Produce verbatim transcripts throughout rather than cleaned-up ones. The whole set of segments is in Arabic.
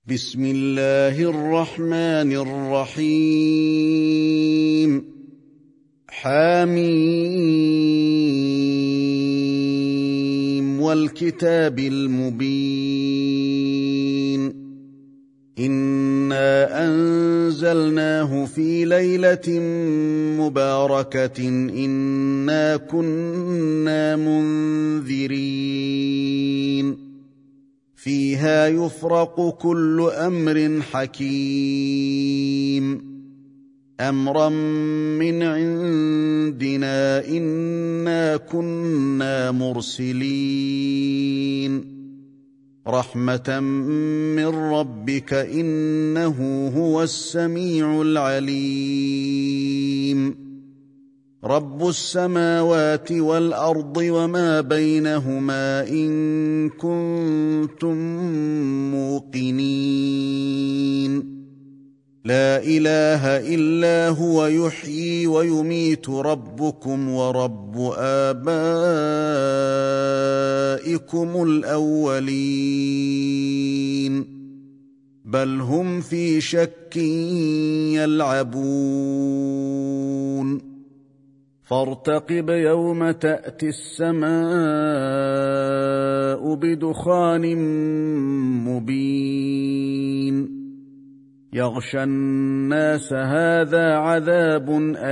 بسم الله الرحمن الرحيم حميم والكتاب المبين إنا أنزلناه في ليلة مباركة إنا كنا منذرين فيها يفرق كل أمر حكيم أمرا من عندنا إنا كنا مرسلين رحمة من ربك إنه هو السميع العليم رب السماوات والأرض وما بينهما إن كنتم موقنين لا إله إلا هو يحيي ويميت ربكم ورب آبائكم الأولين بل هم في شك يلعبون فارتقب يوم تأتي السماء بدخان مبين يغشى الناس هذا عذاب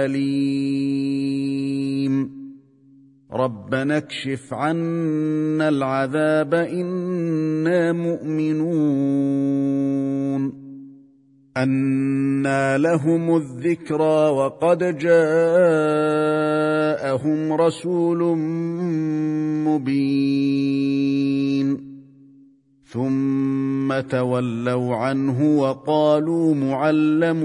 أليم ربنا اكشف عنا العذاب إنا مؤمنون أنى لهم الذكرى وقد جاءهم رسول مبين ثم تولوا عنه وقالوا معلم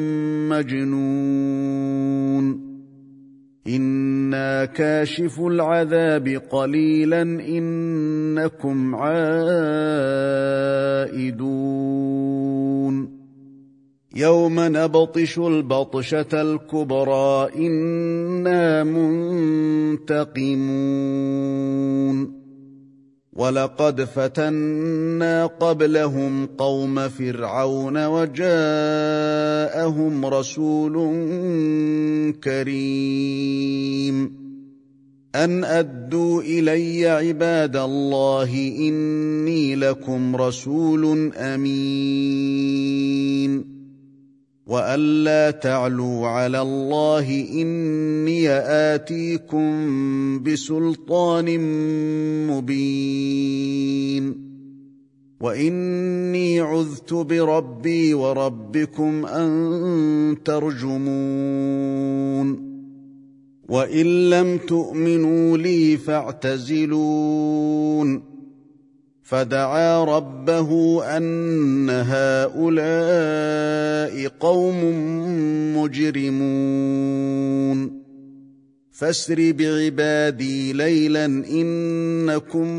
مجنون إنا كاشف العذاب قليلا إنكم عائدون يوم نبطش البطشة الكبرى إنا منتقمون ولقد فتنا قبلهم قوم فرعون وجاءهم رسول كريم أن أدوا إلي عباد الله إني لكم رسول أمين وألا تعلوا على الله إني آتيكم بسلطان مبين وإني عذت بربي وربكم أن ترجمون وإن لم تؤمنوا لي فاعتزلون فدعا ربه أن هؤلاء قوم مجرمون فاسر بعبادي ليلا إنكم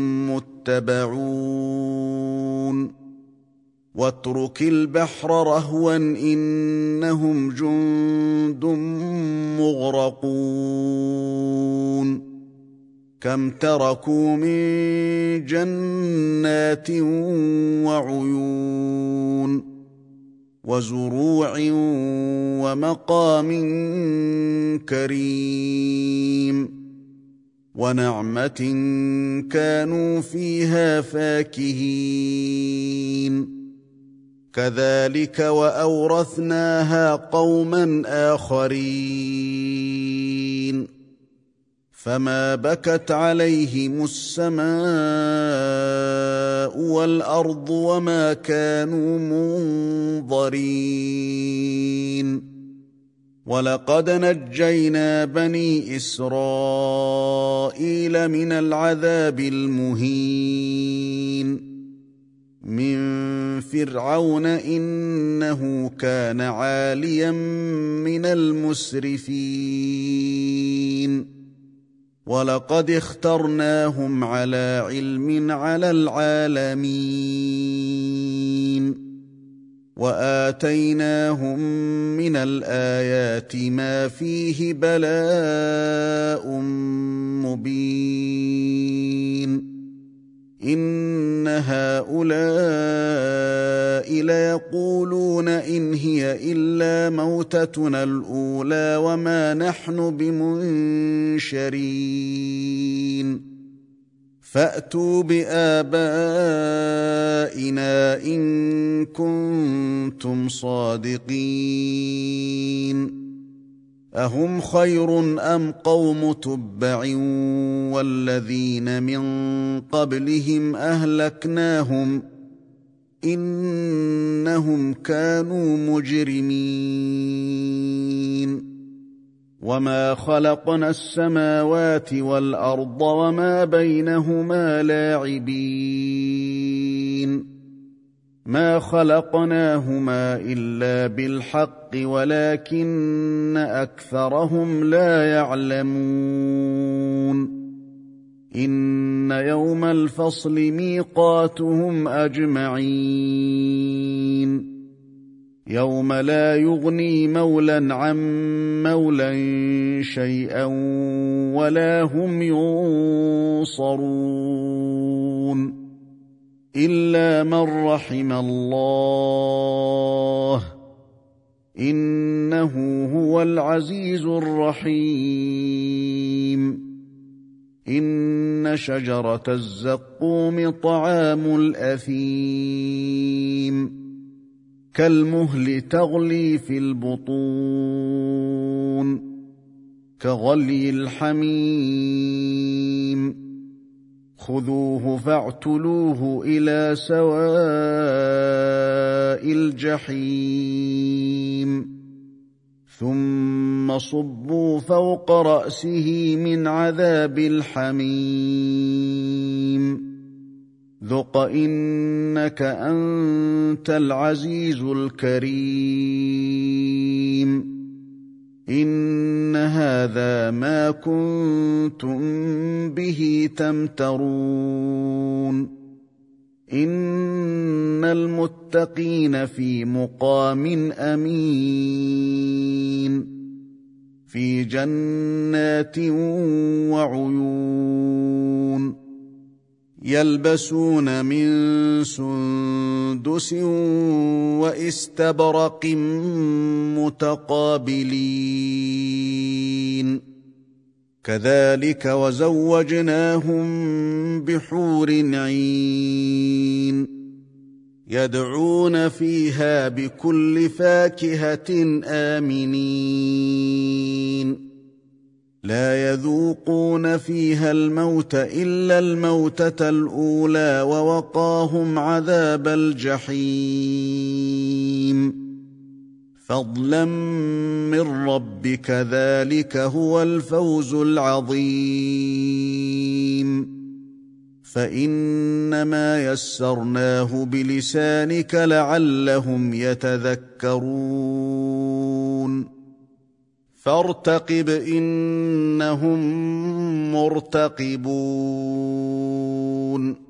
متبعون واترك البحر رهوا إنهم جند مغرقون كم تركوا من جنات وعيون وزروع ومقام كريم ونعمة كانوا فيها فاكهين كذلك وأورثناها قوما آخرين فما بكت عليهم السماء والأرض وما كانوا منظرين ولقد نجينا بني إسرائيل من العذاب المهين من فرعون إنه كان عاليا من المسرفين ولقد اخترناهم على علم على العالمين وآتيناهم من الآيات ما فيه بلاء مبين إن هؤلاء ليقولون إن هي إلا موتتنا الأولى وما نحن بمنشرين فأتوا بآبائنا إن كنتم صادقين أهم خير أم قوم تبع والذين من قبلهم أهلكناهم إنهم كانوا مجرمين وما خلقنا السماوات والأرض وما بينهما لاعبين ما خلقناهما إلا بالحق ولكن أكثرهم لا يعلمون إن يوم الفصل ميقاتهم أجمعين يوم لا يغني مولى عن مولى شيئا ولا هم ينصرون إلا من رحم الله إنه هو العزيز الرحيم إن شجرة الزقوم طعام الأثيم كالمهل تغلي في البطون كغلي الحميم خذوه فاعتلوه إلى سواء الجحيم ثم صبوا فوق رأسه من عذاب الحميم ذق إنك أنت العزيز الكريم إن هذا ما كنتم به تمترون إن المتقين في مقام أمين في جنات وعيون يلبسون من سندس واستبرق متقابلين كذلك وزوجناهم بحور عين يدعون فيها بكل فاكهة آمنين لا يذوقون فيها الموت إلا الموتة الأولى ووقاهم عذاب الجحيم فضلا من ربك ذلك هو الفوز العظيم فإنما يسرناه بلسانك لعلهم يتذكرون فارتقب إنهم مرتقبون